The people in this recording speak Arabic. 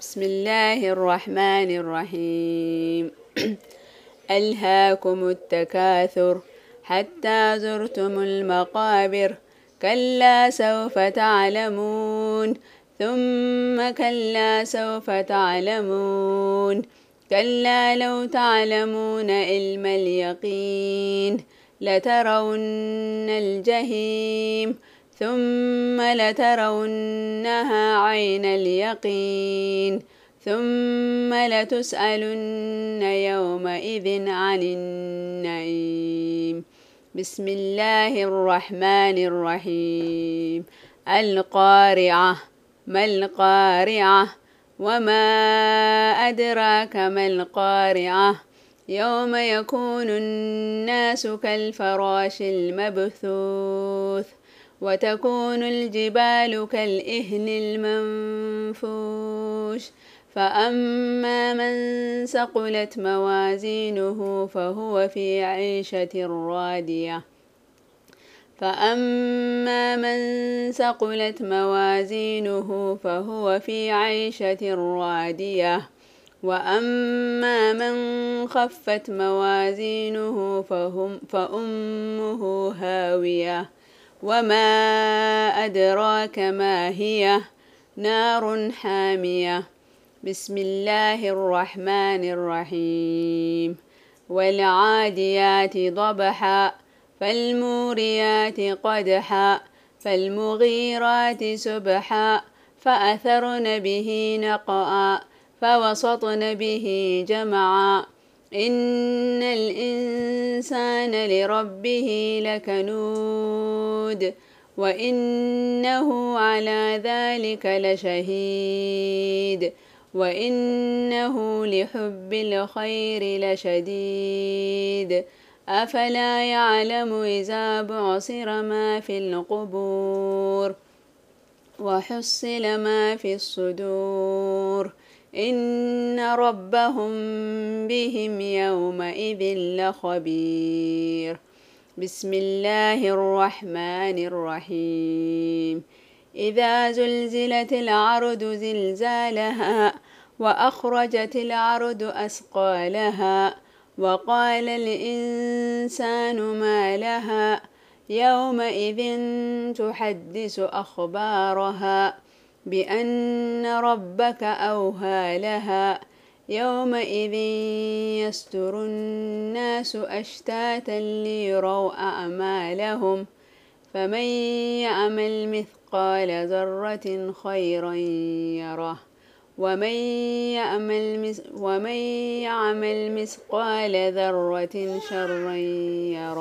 بسم الله الرحمن الرحيم. ألهاكم التكاثر حتى زرتم المقابر، كلا سوف تعلمون ثم كلا سوف تعلمون، كلا لو تعلمون علم اليقين لترون الجحيم ثم لترونها عين اليقين ثم لتسألن يومئذ عن النعيم. بسم الله الرحمن الرحيم. القارعة، ما القارعة؟ وما أدراك ما القارعة؟ يوم يكون الناس كالفراش المبثوث وتكون الجبال كالإهن المنفوش، فأما من ثقلت موازينه فهو في عيشة راضية، فأما من ثقلت موازينه فهو في عيشة راضية، وأما من خفت موازينه فأمه هاوية، وما أدراك ما هي؟ نار حامية. بسم الله الرحمن الرحيم. والعاديات ضبحا فالموريات قدحا فالمغيرات سبحا فأثرن به نقعا فوسطن به جمعا إن الإنسان لربه لكنود وإنه على ذلك لشهيد وإنه لحب الخير لشديد أفلا يعلم إذا بعصر ما في القبور وحصل ما في الصدور إن ربهم بهم يومئذ لخبير. بسم الله الرحمن الرحيم. إذا زلزلت الأرض زلزالها وأخرجت الأرض أثقالها وقال الإنسان ما لها يومئذ تحدث أخبارها بأن ربك أوهى لها يومئذ يصدر الناس أشتاتا ليروا أعمالهم فمن يعمل مثقال ذرة خيرا يره ومن يعمل مثقال ذرة شرا يره.